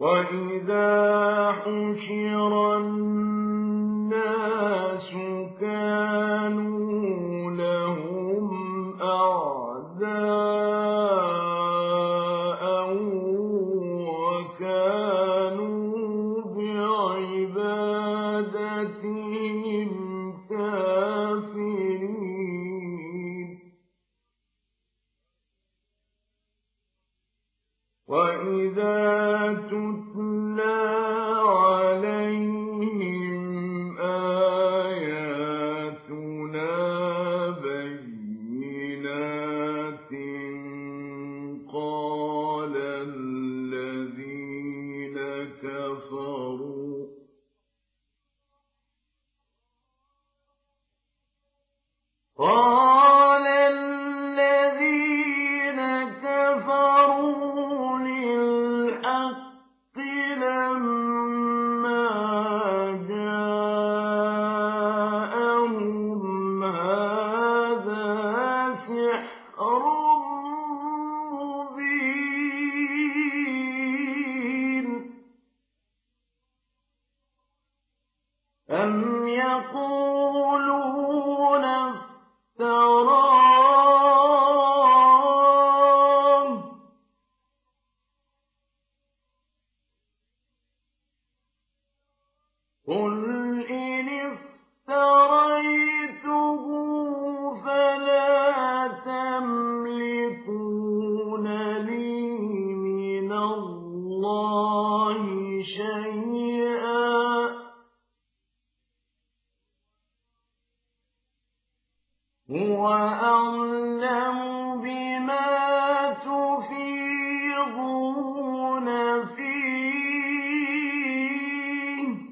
وَإِذَا حُشِرَ النَّاسُ كَانُوا لَهُمْ أَعْدَاءً وَكَانُوا بِعِبَادَتِهِمْ كَافِرِينَ وَإِذَا تُتْلَىٰ عَلَيْهِمْ آيَاتُنَا بَيِّنَاتٍ قَالَ الَّذِينَ كَفَرُوا لِلْحَقِّ لَمَّا جَاءَهُمْ هَٰذَا سِحْرٌ مُّبِينٌ أَمْ يَقُولُونَ افْتَرَاهُ ۖ قُلْ إِنِ افْتَرَيْتُهُ فَلَا تَمْلِكُونَ لِي مِنَ اللَّهِ شَيْئًا ۖ هُوَ أَعْلَمُ بِمَا تُفِيضُونَ فِيهِ ۖ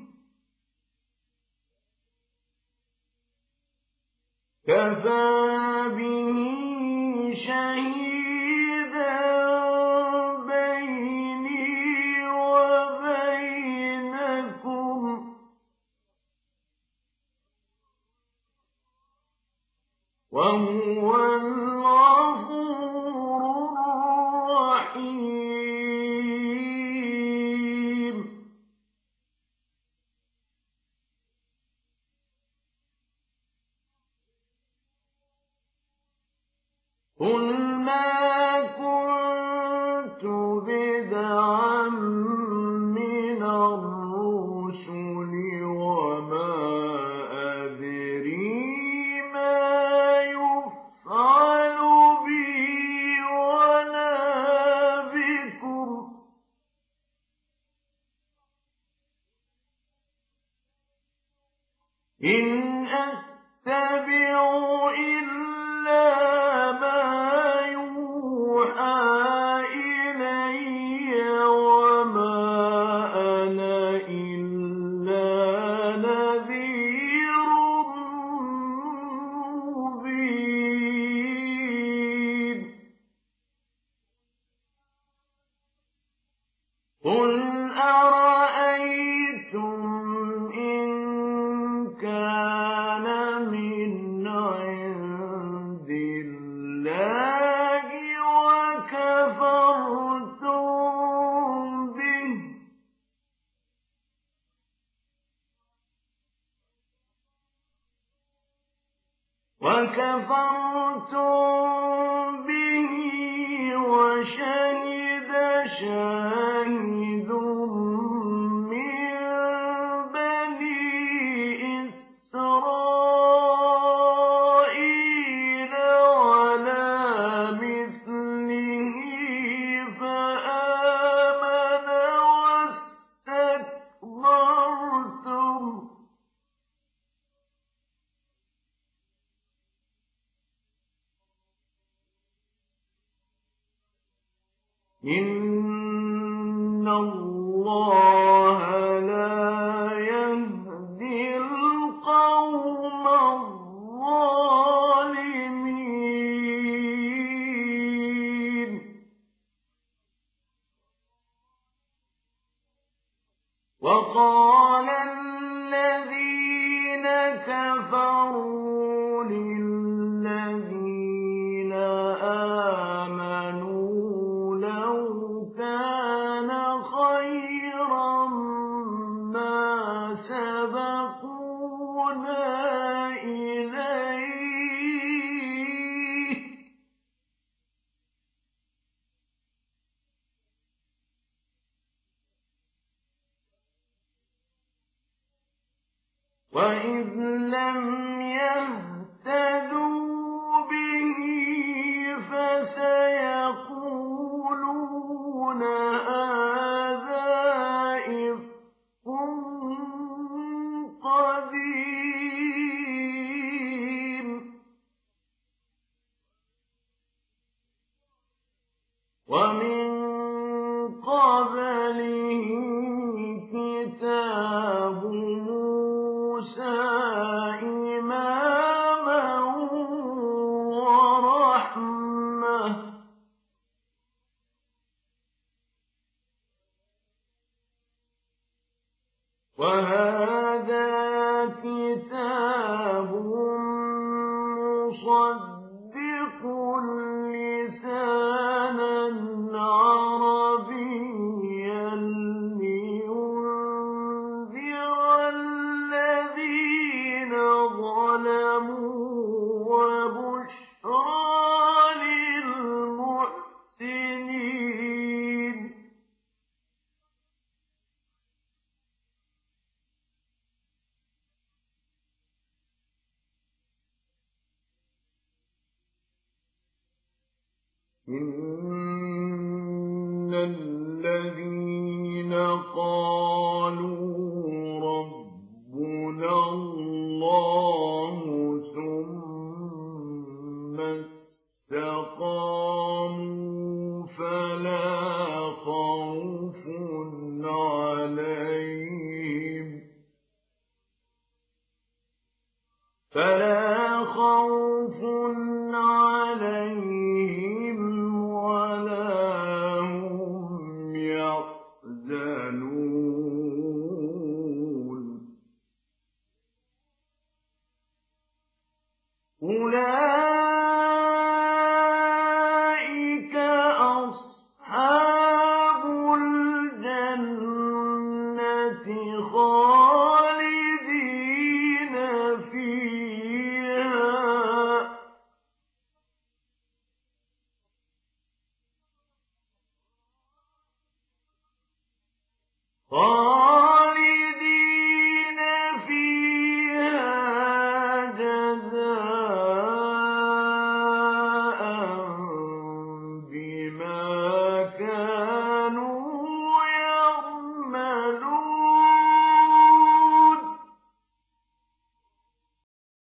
كَفَىٰ بِهِ شَهِيدًا بَيْنِي وَبَيْنَكُمْ ۖ وَهُوَ الْغَفُورُ الرَّحِيمُ قُلْ مَا كُنتُ بِدْعًا مِّنَ الرُّسُلِ وَمَا أَدْرِي مَا يُفْعَلُ بِي وَلَا بِكُمْ ۖ إِنْ أَتَّبِعُ إِلَّا مَا يُوحَىٰ إِلَيَّ وَمَا أَنَا إِلَّا نَذِيرٌ مُّبِينٌ قُلْ أَرَأَيْتُمْ إِن كَانَ مِنْ عِندِ اللَّهِ وَكَفَرْتُم بِهِ وَشَهِدَ شَاهِدٌ مِّن بَنِي إِسْرَائِيلَ عَلَىٰ مِثْلِهِ فَآمَنَ وَاسْتَكْبَرْتُمْ ۖ إِنَّ اللَّهَ لَا يَهْدِي الْقَوْمَ الظَّالِمِينَ وَقَالَ الَّذِينَ كَفَرُوا لِلَّذِينَ آمَنُوا لَوْ كَانَ خَيْرًا وَإِذْ لَمْ يَهْتَدُوا بِهِ فَسَيَقُولُونَ هَٰذَا إِفْكٌ قَدِيمٌ وَمِن قَبْلِهِ كِتَابُ مُوسَىٰ إِمَامًا وَرَحْمَةً ۚ وَهَٰذَا كِتَابٌ مُّصَدِّقٌ لِّسَانًا عَرَبِيًّا لِّيُنذِرَ الَّذِينَ ظَلَمُوا وَبُشْرَىٰ لِلْمُحْسِنِينَ إِنَّ الَّذِينَ قَالُوا رَبُّنَا اللَّهُ ثُمَّ اسْتَقَامُوا فَلَا خَوْفٌ عَلَيْهِمْ وَلَا هُمْ يَحْزَنُونَ أُولَٰئِكَ أَصْحَابُ الْجَنَّةِ خَالِدِينَ فِيهَا